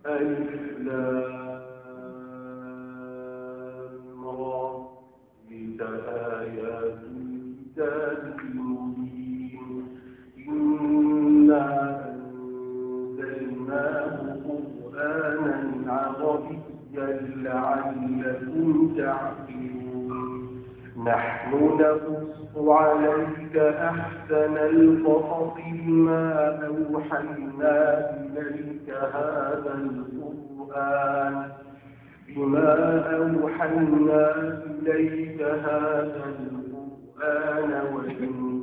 ألف لام را تلك آيات الكتاب المبين إنا أنزلناه قرآنا عربيا لعلكم تعقلون نحن نقص عليك أحسن القصص بما أوحينا إليك هذا القرآن وإن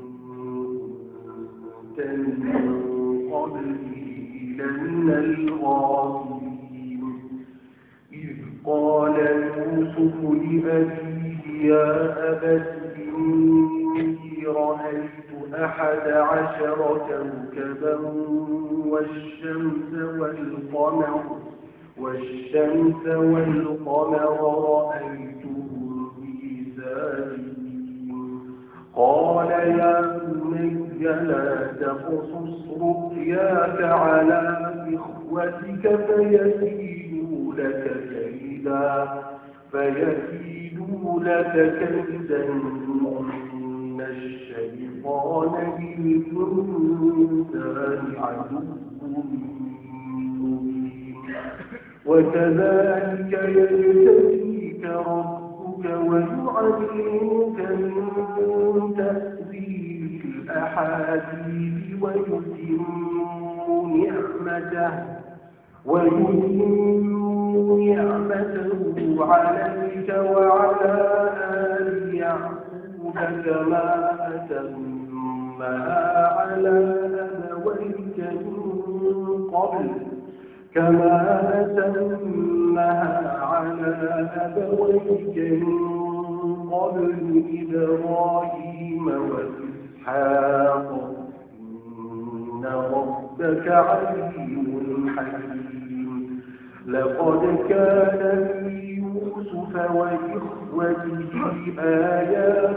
كنت من قبله لمن الغافلين إذ قال يوسف لأبيه يا أبت إني رأيت 11 كوكبا والشمس والقمر رأيتهم في ساجدين قال يا بني لا تقصص رؤياك على إخوتك فيكيدوا لك كيدا إن الشيطان للإنسان عدو مبين وكذلك يجتبيك ربك ويعلمك من تأويل الأحاديث ويتم نعمته عليك وعلى آل يعقوب كما أتمها على أبويك من قبل إبراهيم وإسحاق إن ربك عليم حكيم لقد كان ليوسف وإخوته آيات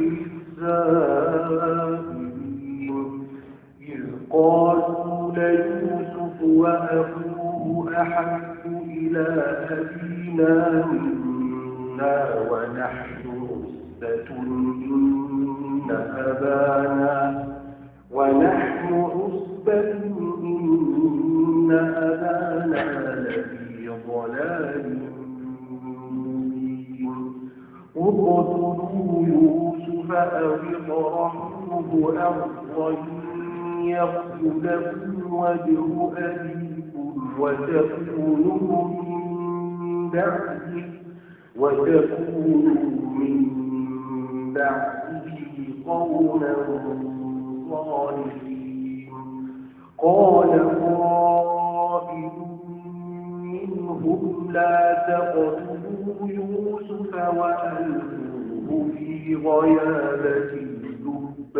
للسائلين إذ قالوا ليوسف وأخوه أحب إلى أبينا منا ونحن عصبة إن أبانا لفي ضلال مبين اقتلوا يوسف أو اطرحوه أرضا يخل لكم وجه أبيكم وتكونوا من بعده قوما صالحين قال قائل منهم لا تقتلوا يوسف وألقوه في غيابة الجب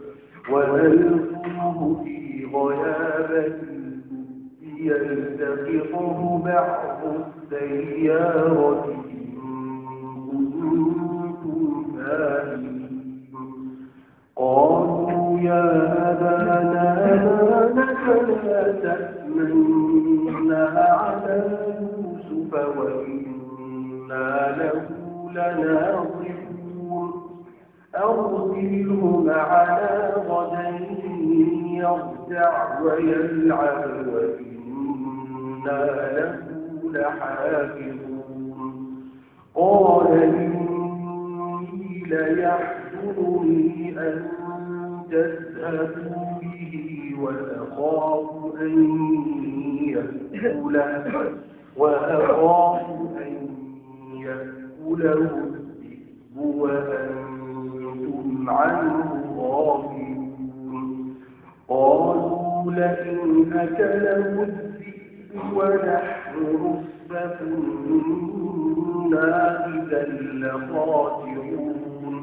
يلتقطه بعض السيارة إن كنتم فاعلين قالوا يا أبانا ما لك لا تأمنا على يوسف وإنا له لناصحون أرسله معنا غدا يرجع ويلعب وإنا له لحافظون قال إني ليحزنني أن تذهبوا به وأخاف أن يأكله الذئب وأنتم عنه غافلون قالوا لئن أكله الذئب ونحن عصبة إنا إذا لخاسرون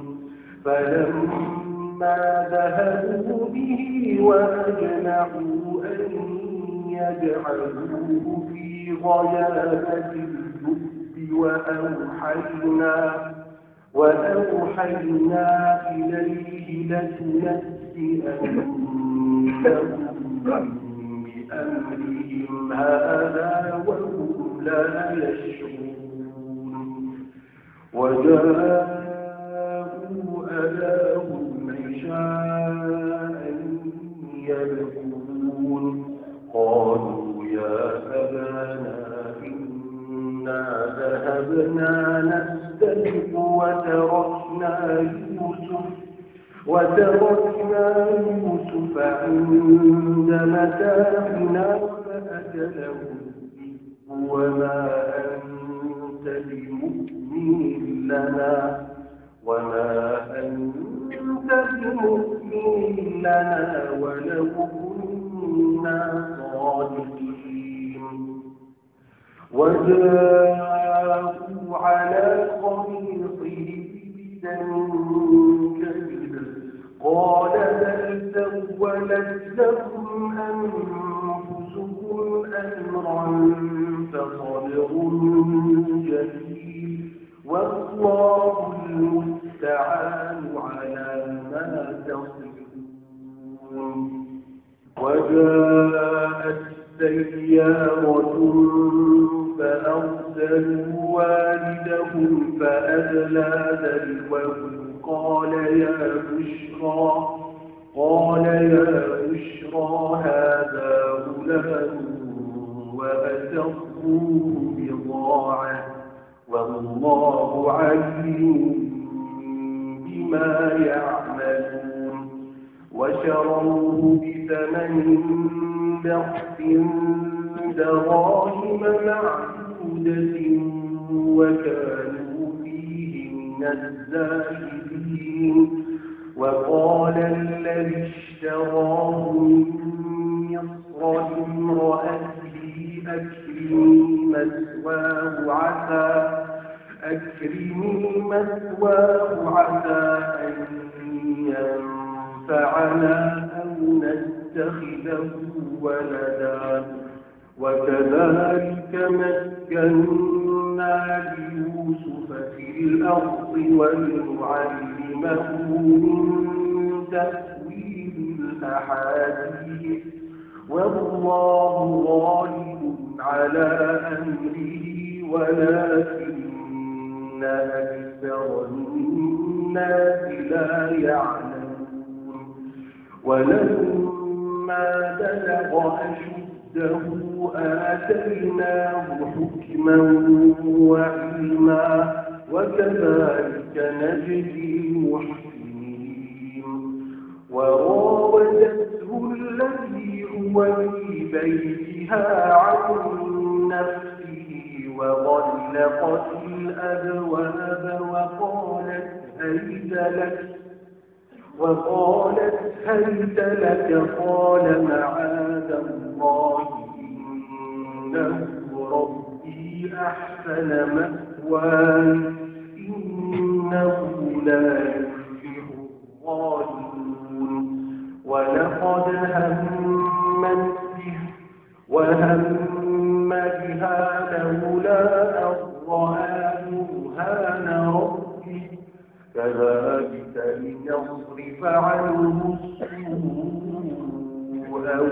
فلما ذهبوا به وأجمعوا أن يجعلوه في غيابة الجب وأوحينا إليه لتنبئنهم بأمرهم هذا لا يشعرون وجاءوا أباهم عشاء يبكون قالوا يا أبانا إنا ذهبنا نستبق وتركنا يوسف عند متاعنا فأكله وما أنت بمؤمن لنا ولو كنا صادقين وجاءوا على قميصه بدم كذب قال بل سولت لكم أنفسكم أمرا فصبر جميل والله المستعان على ما تصفون وجاءت سيارة فأرسلوا والدهم فأدلى دلوه قال يا بشرى هذا غلام وأسروه بضاعة والله عليم بما يعملون وشروه بثمن بخس دراهم معدودة وكانوا فيه من الزاهدين وقال الذي اشتراه من مصر لامرأته أكرمي مثواه عسى أن ينفعنا أو نتخذه ولدا وكذلك مكنا ليوسف في الأرض ولنعلمه من تأويل الأحاديث والله غالب على أمره ولكن أكثر الناس لا يعلمون ولما بلغ أشده آتيناه حكما وعلما وكذلك نجزي المحسنين وراودته التي هو في بيتها عن نفسه وغلقت الأبواب وقالت هيت لك قال معاذ الله إنه ربي أحسن مثواي إنه لا يفلح الظالمون ولقد همت به وهم بها لولا أن رأى برهان ربه كذلك لنصرف عنه السوء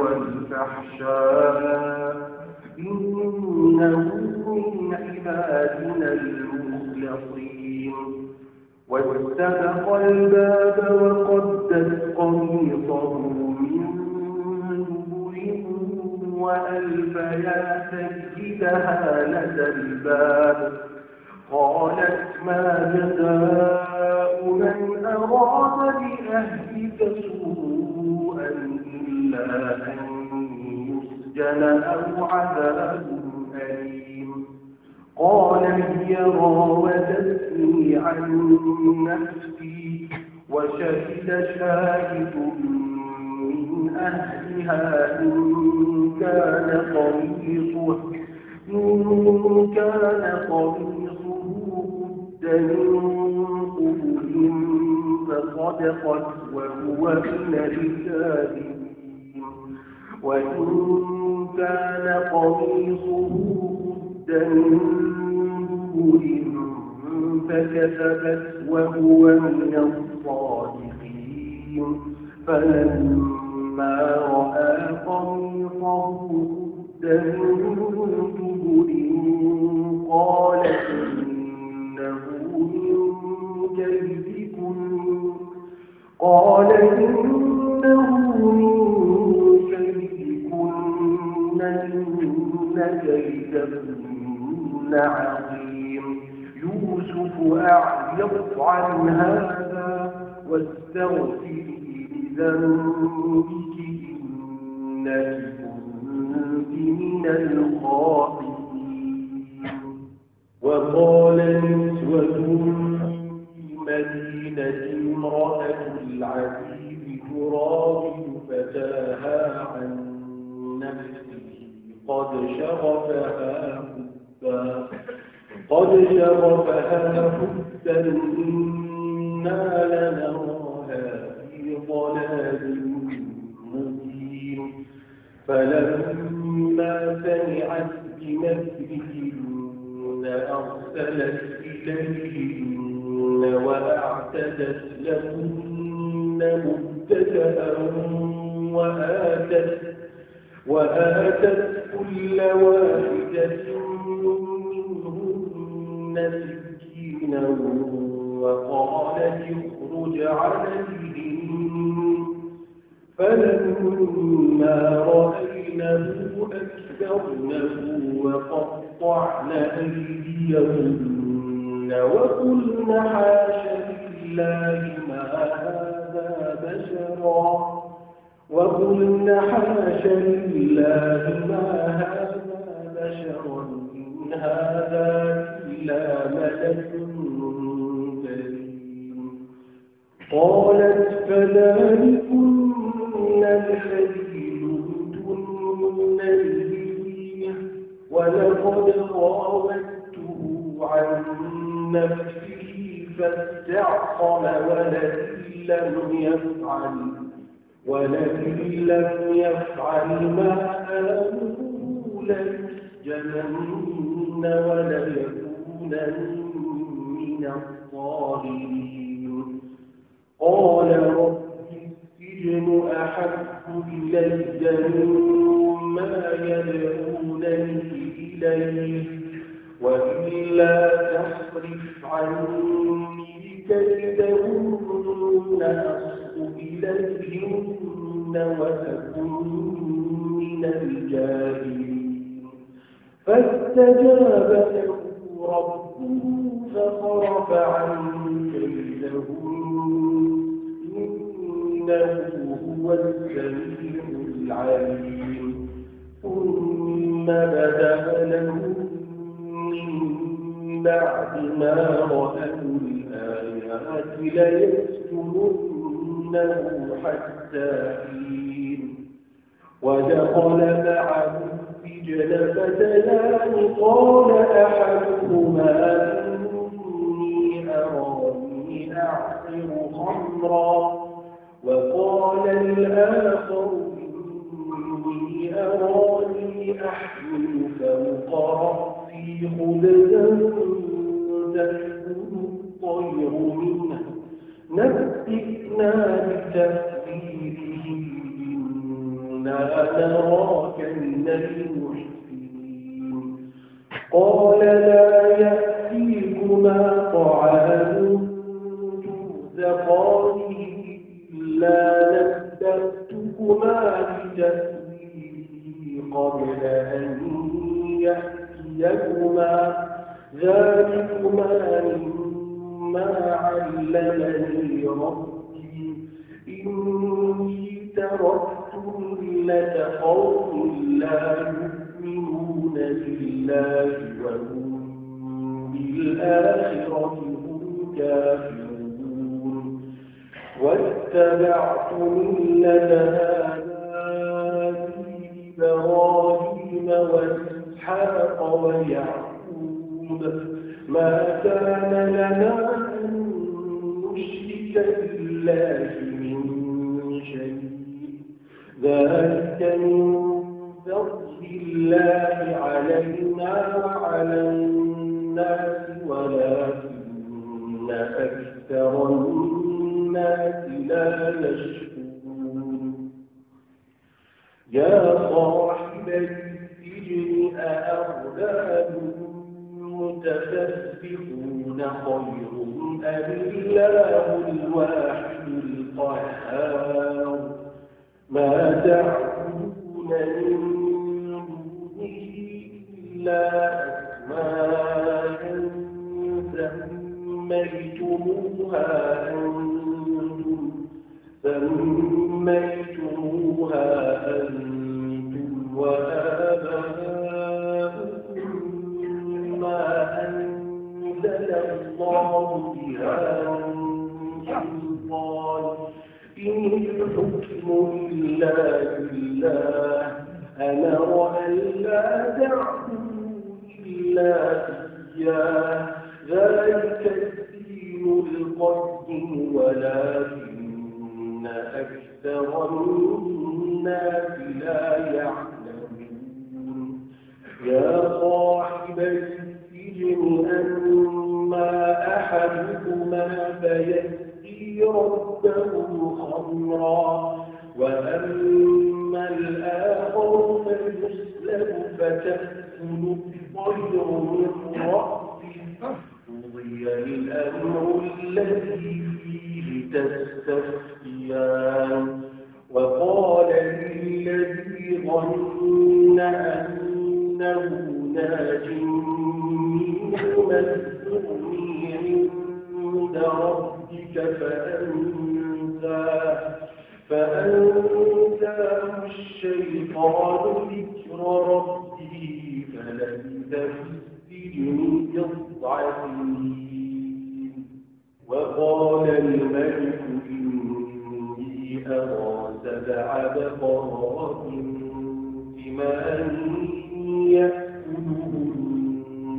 والفحشاء إنه من عبادنا المخلصين واستبق الباب وقدت قميصه من دبر وألف يا سيدها لدى الباب قالت ما جزاء من أراد بأهلك سوءا إلا أن يسجن أو عذاب أليم قال هي راودتني عن نفسي وشهد شاهد من أهلها إن كان قميصه قد من قبل فصدقت وهو من الكاذبين وإن كان قميصه قد من فكذبت وهو من الصادقين فلما رأى قميصه قد من قال إنه من كيدكن إن كيدكن عظيم يوسف أعرض عن هذا واستغفري لذنبك إنك كنت من الخاطئين. وقال نسوة مدينة امرأة العزيز تراود فتاها عن نفسه قد شغفها حبا إنا لنراها في ضلال مبين. فلما سمعت بمكرهن أرسلت إليهن وأعتدت لهن متكئا وآتت كل واحدة منهن سكينا وقالت اخرج عليهم. فلما رأينه أكبرنه وقطعن أيديهن وقلن حاش لله ما هذا بشرا إن هذا إلا ملك كريم. قالت فذلكن الذي لمتنني فيه ولقد راودته عن نفسه فاستعصم ولئن لم يفعل ما آمره ليسجنن وليكونن من الصاغرين. قال رب السجن أحب إلي مما يدعونني إليه وإلا تصرف عني كيدهن أصب إليهن وأكن من الجاهلين. فاستجاب له ربه فصرف عنه كيدهن إنه هو السميع العليم. ثم بدأ لهم من بعد ما رأوا الآيات ليسجننه حتى حين. ودخل معه السجن فتيان قال أحدهما إني أراني أعصر خمرا وقال الآخر إني أراني أحمل فوق رأسي خبزا تأكل الطير منه نبئنا بتأويله إنا نراك من المحسنين. قال لا يأتيكما طعام ترزقانه إلا نبأتكما بتأويله قبل أن يأتيكما ذلكما مما علمني ربي إني تركت ملة قوم لا يؤمنون بالله وهم بالآخرة هم كافرون. واتبعت ملة آبائي إبراهيم وإسحاق ويعقوب ما كان لنا أن نشرك بالله من شيء ذلك من فضل الله علينا وعلى الناس ولكن أكثر الناس لا يشكرون. يا صاحب السجن أأرباب متفسقون خير أم الله الواحد القهار ما تعبدون من دونه إلا أسماء سميتموها أنتم وآباؤكم ما أنزل الله بها من سلطان إن الحكم إلا لله أمر أن لا تعبدوا إلا إياه ذلك الدين القيم ولكن أكثر الناس لا يعلمون يا صاحب السجن أما أحدكما فيسقي ربه خمرا وأما الآخر فيسلب فتأكل الطير من رأسه قضي الأمر الذي فيه تستفتيان وقال للذي ظن أنه ناج منه اذكرني عند ربك فأنساه الشيطان ذكر ربه فلبث في السجن بضع سنين وقال الملك إني أرى 7 بقرات سمان يأكلهن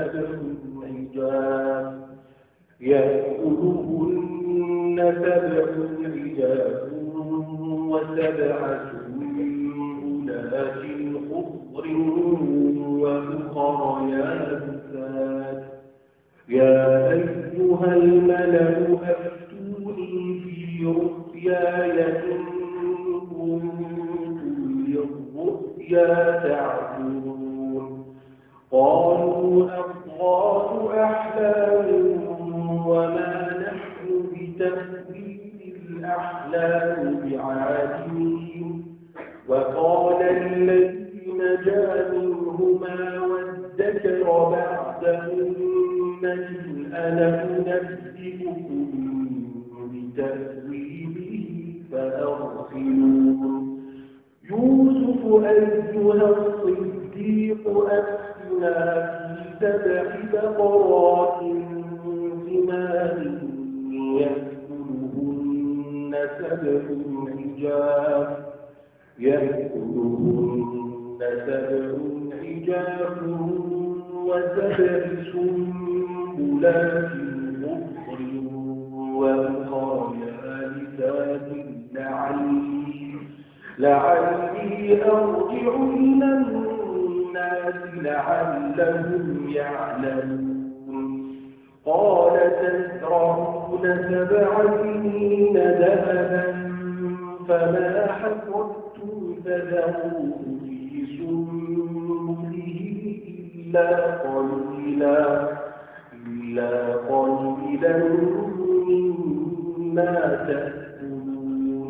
7 عجاف و7 سنبلات خضر وأخر يابسات يا أيها الملأ أفتوني في رؤياي إن كنتم للرؤيا تعبرون قالوا أضغاث أحلام وما نحن بتأويل الأحلام بعالمين وقال الذي نجا منهما وادكر بعد أمة أنا أنبئكم بتأويله فأرسلون يوسف أيها الصديق أفتنا في 7 بقرات سمان يأكلهن 7 عجاف و7 سنبلات خضر وأخر يابسات لعلي أرجع إلى الناس لعلهم يعلمون قال تزرعون 7 سنين دأبا فما حصدتم فذروه في سنبله إلا قليلا مما تأكلون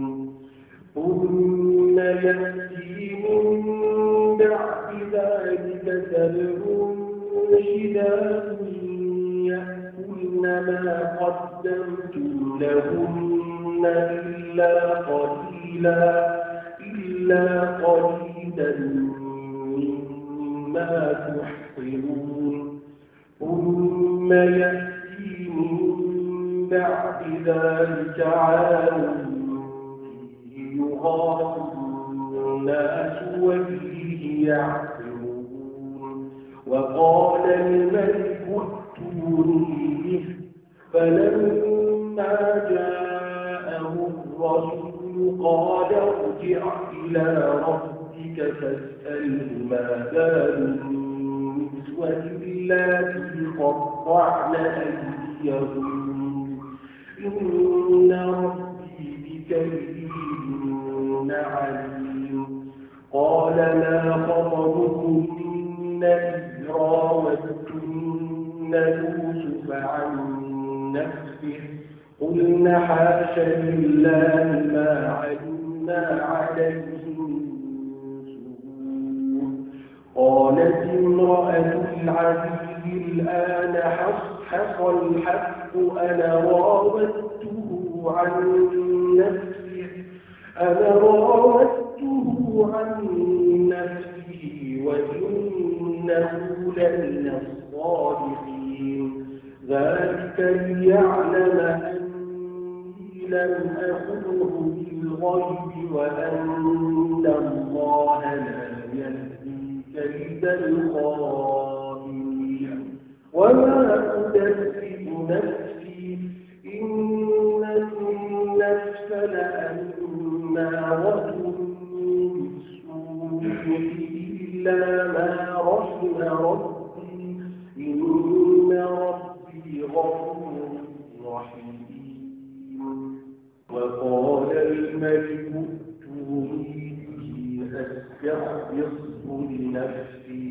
ثم يأتي من بعد ذلك 7 شداد يأكلن ما قدمتم لهن إلا قليلا مما تحصنون ثم يأتي من بعد ذلك عام يغاث الناس وفيه يعصرون وقال الملك ائتوني به فلما جاءه الرسول قال ارجع إلى ربك فاسأله ما بال النسوة اللاتي قطعن أيديهن إن ربي بكيدهن عليم قال ما خطبكن إذ راوتن يوسف عن نفسه قلنا حاش لله ما علمنا عليهم سوء. قالت امرأة العزيز الآن حصحص الحق أنا راودته عن نفسه وإنه لمن الصادقين. ذلك ليعلم أني لم أخذه بالغيب وأن الله لا يهدي كيد الخائنين. وما أبرئ نفسي إن النفس لأمارة بالسوء إلا ما رحم ربي إن ربي غفور رحيم. وقال الملك ائتوني به أستخلصه لنفسي.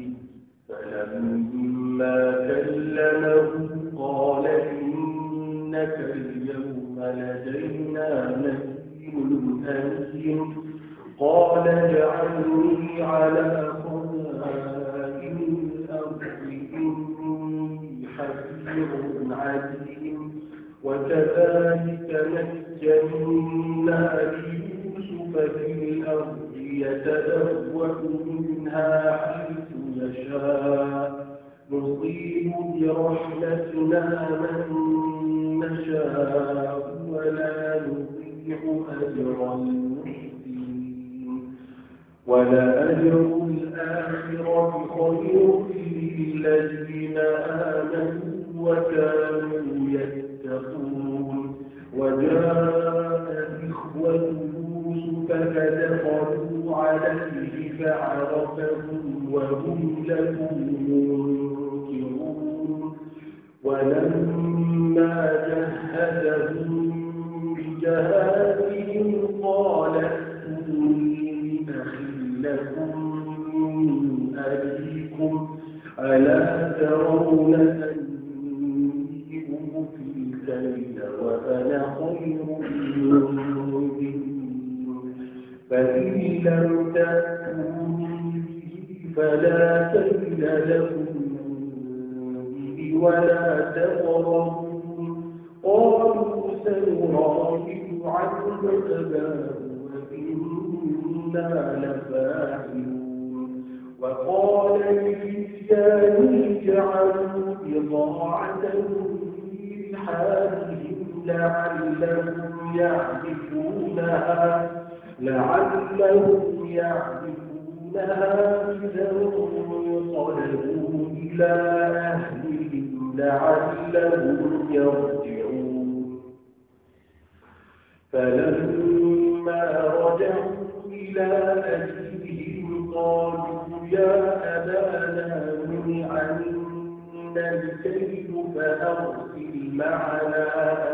فلما كلمه قال إنك اليوم لدينا مكين أمين. قال اجعلني على خزائن الأرض إني حفيظ عليم. وكذلك مكنا ليوسف في الأرض يتبوأ منها حيث يشاء نصيب برحمتنا من نشاء ولا نضيع أجر المحسنين. ولأجر الآخرة خير للذين آمنوا وكانوا يتقون. وجاء إخوة يوسف فدخلوا عليه فعرفهم وهم له منكرون. ولما جهزهم بجهازهم قال ائتوني بأخ لكم من أبيكم ألا ترون أني أوفي الكيل وأنا خير منكم فإن لم تأتوني به فلا كيل لكم به ولا تقربون. قالوا سنراود عنه أباه وإنا لفاعلون. وقال لفتيانه اجعلوا بضاعتهم في رحالهم لعلهم يعرفونها إذا انقلبوا إلى أهلهم لعلهم يرجعون. فلما رجعوا إلى أبيهم قالوا يا أبانا منع منا الكيل فأرسل معنا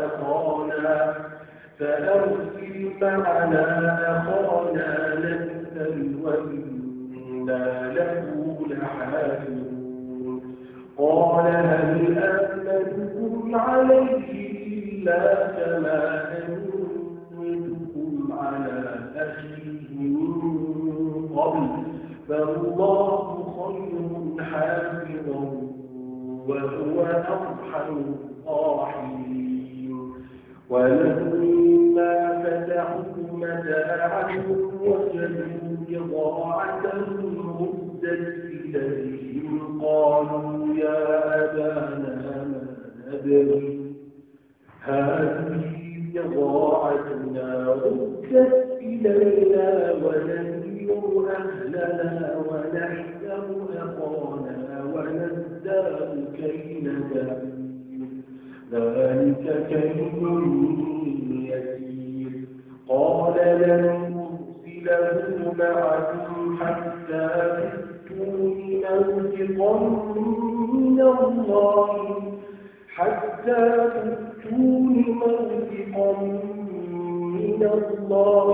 أخانا نكتل وإنا له لحافظون. قال هل آمنكم عليه إلا كما أمنتكم على أخيه من قبل فالله خير حافظا وهو أرحم الراحمين. ولما فتحوا متاعهم وجدوا بضاعتهم ردت إليهم قالوا يا أبانا ما نبغي هذه بضاعتنا ردت إلينا ونمير أهلنا ونحذر أخانا ونزداد كيل بعير ذلك كيل يسير. قال لن أرسله معكم حتى تؤتوني موثقا من الله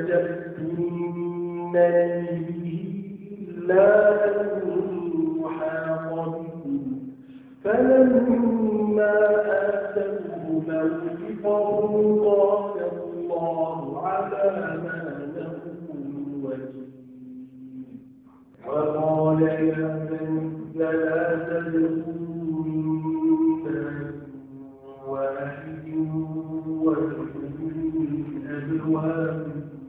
لتأتونني به إلا أن يحاط بكم فلما آتوه موثقهم قال الله على ما نقول وكيل وقال يا بني لا تدخلوا من باب واحد وادخلوا من أبواب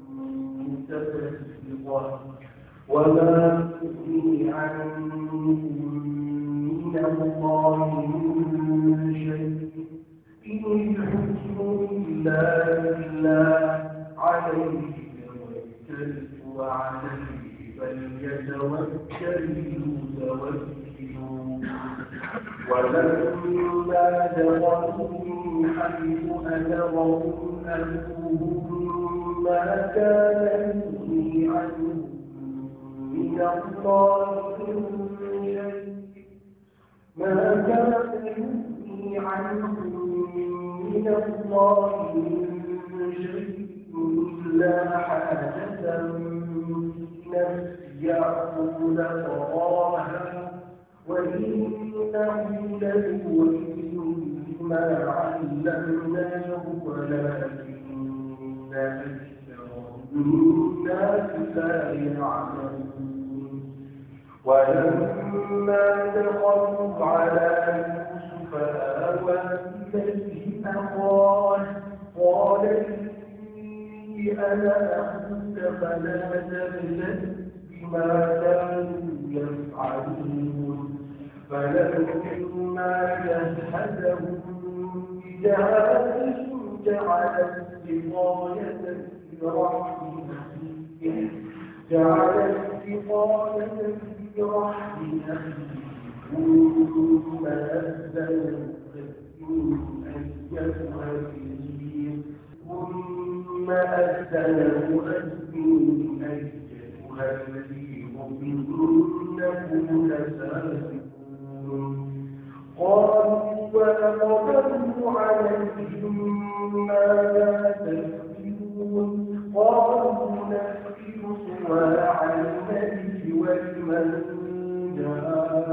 متفرقة وما تغني عنكم من الله من شيء إن الحكم إلا لله عليه توكلت وعليه فليتوكل المتوكلون ولما دخلوا من حيث أمرهم أبوهم ما كان يغني عنهم من الله من شيء ما كان يغني عنهم من الله من شيء إلا حاجة نفس يعقوب قضاها وإنه لذو ما علمناه ولكن أكثر الناس لا يعلمون ولما دخلوا على يوسف آوى إليه أخاه قال إني أنا أخوك فلا تبتئس بما كانوا يفعلون فلما جهزهم بجهازهم جعل السقاية في رحم أخيه ثم أذن مؤذن أيتها الذين إنكم لسابقون قالوا وأقبلوا عليهم ماذا تفعلون قالوا نفعل صواع الملك ولمن جاء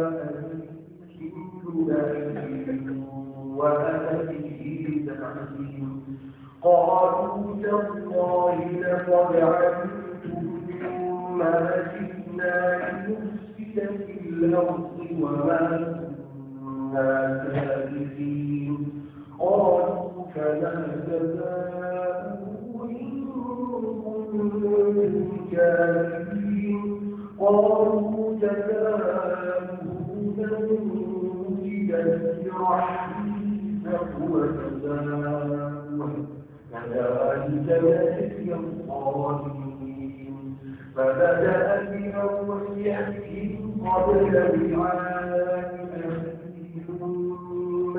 وأنا به زعيم قالوا تالله لقد علمتم ما جئنا لنفسد في الأرض وما كنا سابقين قالوا فما جزاؤه إن كنتم كاذبين قالوا جزاؤه من وجد في رحمه فهو جزاؤه كذلك نجزي الظالمين فبدأ بأوعيتهم قبل رعاء أخيه ثم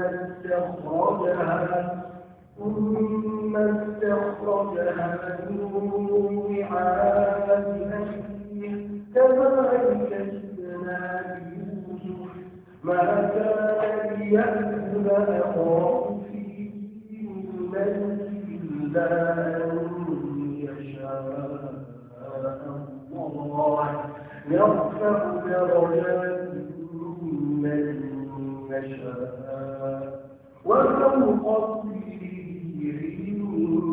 استخرجها من رعاء أخيه كذلك جئنا بيوسف ما كان ليأكل أخاه في الملك إلا أن يشاء الله يرفع درجات من يشاء وفوق كل عليم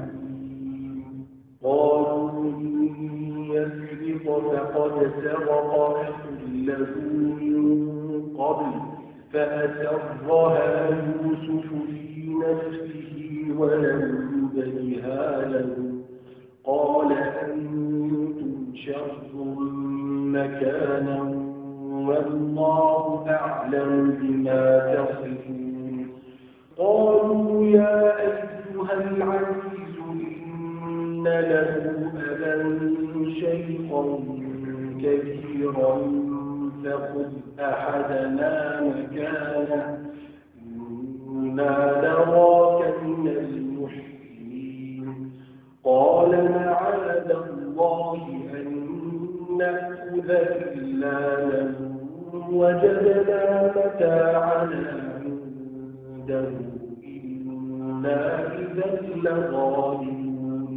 قالوا إن يسرق فقد سرق أخ له من قبل فأسرها يوسف في نفسه ولم يبدها له قال أنتم شر مكانا والله أعلم بما تصفون قالوا يا أيها العزيز إن له أبا شيخا كبيرا فخذ أحدنا مكانه إنا نراك من المحسنين قال معاذ الله أن نأخذ إلا من وجدنا متاعنا عنده إنا إذا لظالمون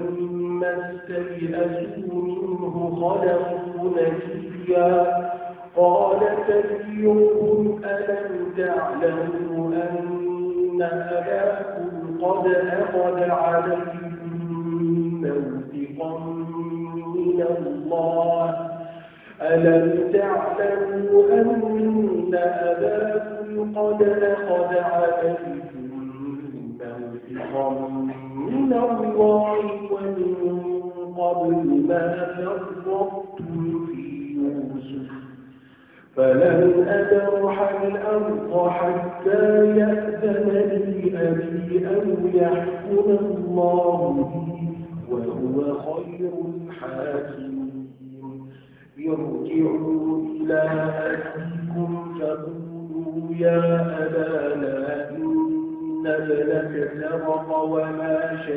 فلما استيئسوا منه خلقوا نجيا قال كبيرهم ألم تعلموا أن أباكم قد أخذ عليكم موثقا من الله ألم تعلموا أن أباكم قد أخذ عليكم موثقا من الله ومن قبل ما فرطتم في يوسف فلن أبرح الأرض حتى يأذن لي أبي أو يحكم الله بي وهو خير الحاكمين ارجعوا إلى أبيكم فقولوا يا أبانا إن ابنك سرق وما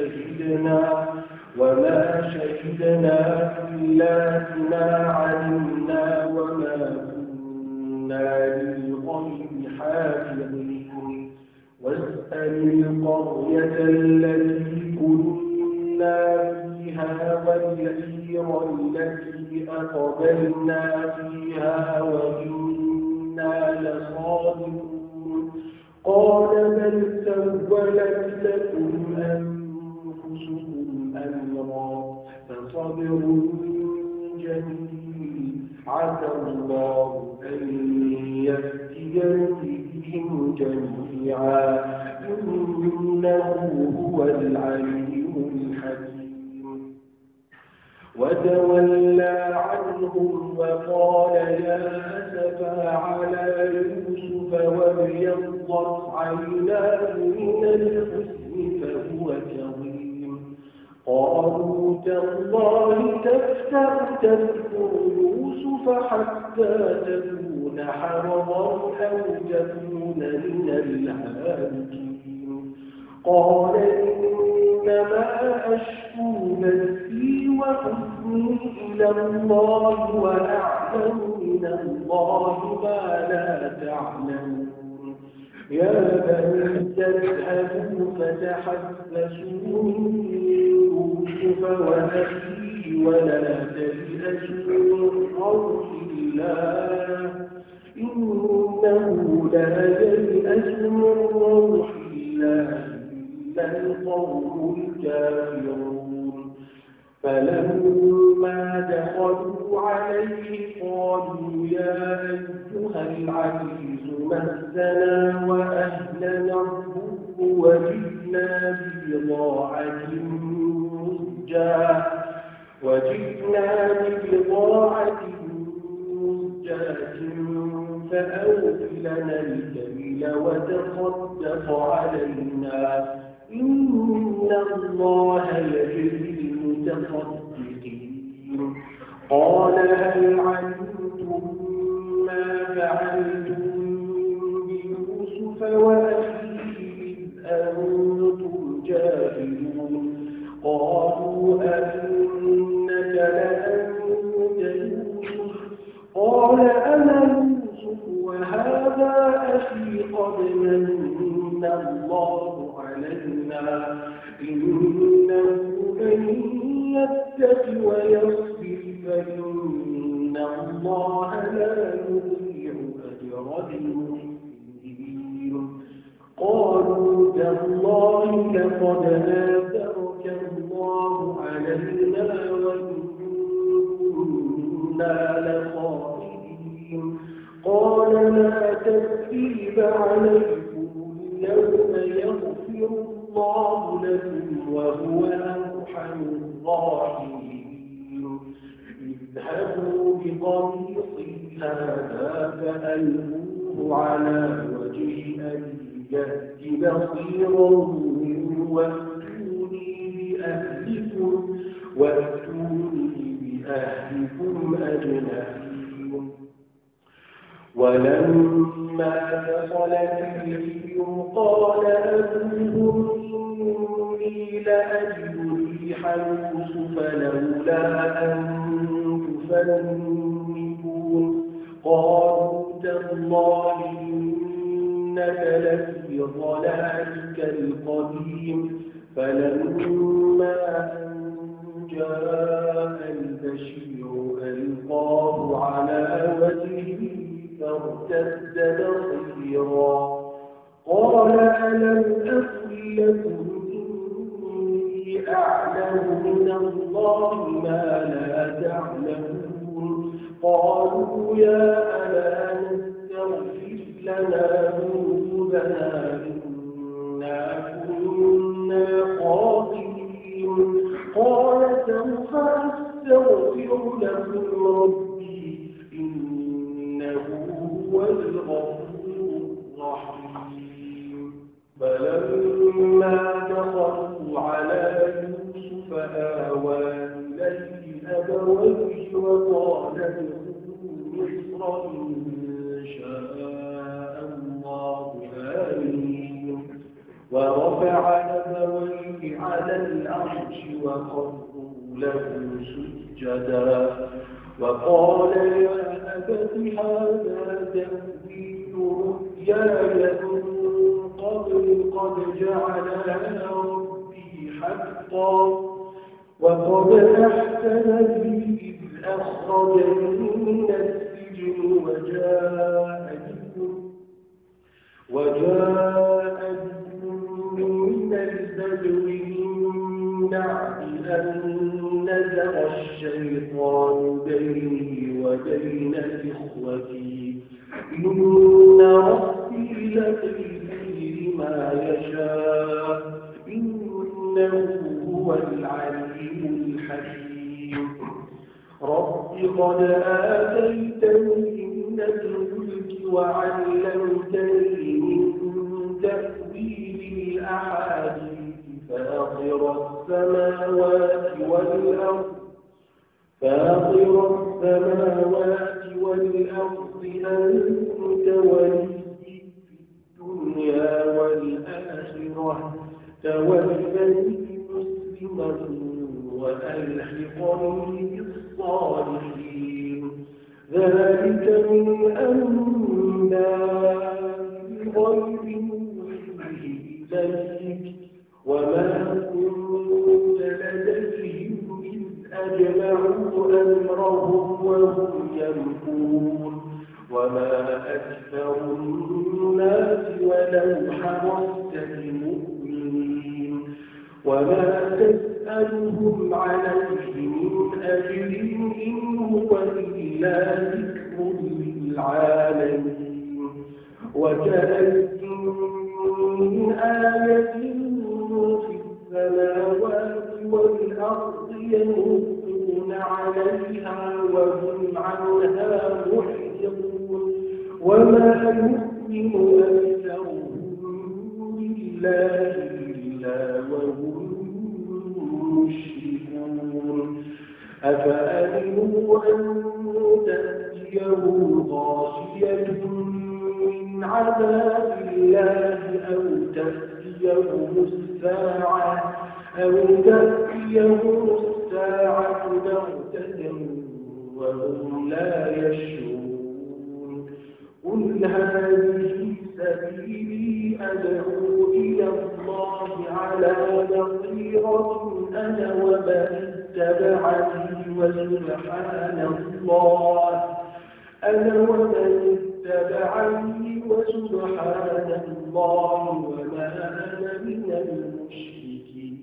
شهدنا إلا بما علمنا وما كنا للغيب حافظين واسأل القرية التي كنا فيها والعير التي أقبلنا فيها وإنا لصادقون قال بل سولت لكم أنفسكم أمرا فصبر جميل عسى الله أن يفتيني بهم جميعا إنه هو العليم الحكيم وتولى عنهم وقال يا أسفا على يوسف وابيضت عيناه من الحزن فهو كظيم قالوا تالله تفتأ تذكر يوسف حتى تكون حرضا أو تكون من الهالكين قال إنما أشكو بثي وحزني إلى الله وأعلم من الله ما لا تعلمون يا بني تذهبوا فتحسسوا من يوسف وأخيه ولا تيأسوا من روح الله إنه لا ييأس من روح الله إلا القوم الكافرون فلما دخلوا عليه قالوا يا أيها العزيز مسنا وأهلنا الضر وجئنا ببضاعة مزجاة فأوف لنا الكيل وتصدق علينا إن الله يجزي المتصدقين قال هل علمتم ما فعلتم بيوسف وأخيه إذ أنتم جاهلون قالوا أئنك لأنت يوسف قال أنا يوسف وهذا أخي قد من الله علينا إنه من يتق ويصبر فإن الله لا يضيع أجر المحسنين قالوا تالله لقد آثرك الله علينا وإن كنا لخاطئين قال لا تثريب عليكم اليوم يغفر الله لكم وهو أرحم الراحمين اذهبوا بقميصي هذا فألقوه على وجه أبي يأت بصيرا وأتوني بأهلكم أجمعين ولما دخلت الحجر قال أبوهم إني لأجد ريح يوسف لولا أن تفندون قالوا تالله إنك لفي ضلالك القديم فلما أن جاء البشير ألقاه على وجهه فارتد بصيرا قال ألم أقل لكم إني أعلم من الله ما لا تعلمون قالوا يا أبانا استغفر لنا ذنوبنا إنا كنا خاطئين قال سوف أستغفر لكم ربي إنه هو الغفور الرحيم فلما دخلوا على يوسف آوى إليه أبويه وقال ادخلوا مصر إن شاء الله آمين ورفع أبويه على العرش وخروا له سجدا وقال يا أبت هذا تأويل رؤياي من قبل قد جعلها ربي حقا وقد أحسن بي إذ أخرجني من السجن وجاء من البدو من بعد أن نزغ الشيطان بيني وبين إخوتي إن ربي لطيف ما يشاء إنه هو العليم الحكيم رب قد آتيتني من الملك وعلمتني من تأويل الأحاديث فاطر السماوات والأرض أنت ولي في الدنيا والآخرة توفني مسلما وألحقني بالصالحين ذلك من أنباء الغيب نوحيه إليك وما كنت لديهم إذ أجمعوا أمرهم وهم يمكرون وما أكثر الناس ولو حرصت بمؤمنين وما تسألهم عليه من أجر إن هو إلا ذكر للعالمين وكأين من آية في السماوات والأرض يمرون عليها وهم عنها محيطون وما يؤمن أكثرهم بالله إلا وهم مشركون أفأمنوا أن تأتيهم غاشية من عذاب الله أو تأتيهم الساعة بغتة وهم لا يشعرون قل هذه سبيلي أدعو إلى الله على بصيرة أنا ومن اتبعني وسبحان الله وما أنا من المشركين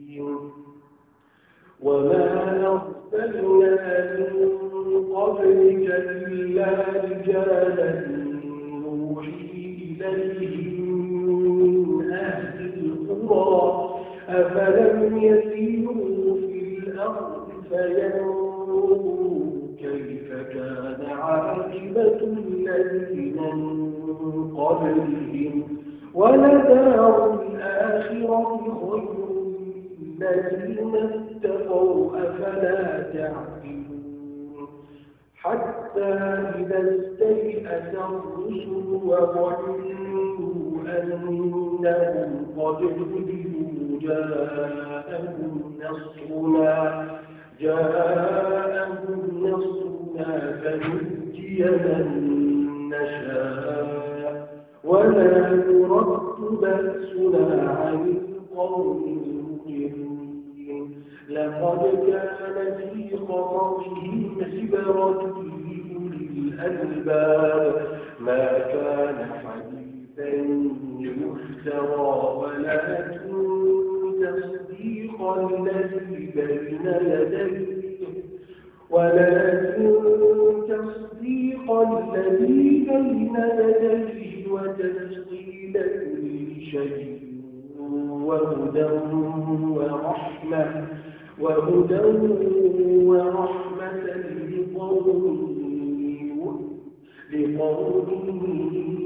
وما أرسلنا من قبلك إلا رجالا نوحي إليهم من أهل القرى أفلم يسيروا في الأرض فينظروا كيف كان عاقبة الذين من قبلهم ولدار الآخرة خير للذين اتقوا أفلا تعقلون حتى إذا استيأس الرسل وظنوا أنهم قد كذبوا جاءهم نصرنا فنجي من نشاء ولا يرد بأسنا عن القوم المجرمين لقد كان في قصصهم عبرة لأولي الألباب ما كان حديثا يفترى ولكن تصديق الذي بين يديه وتفصيل كل شيء وهدى ورحمة لقوم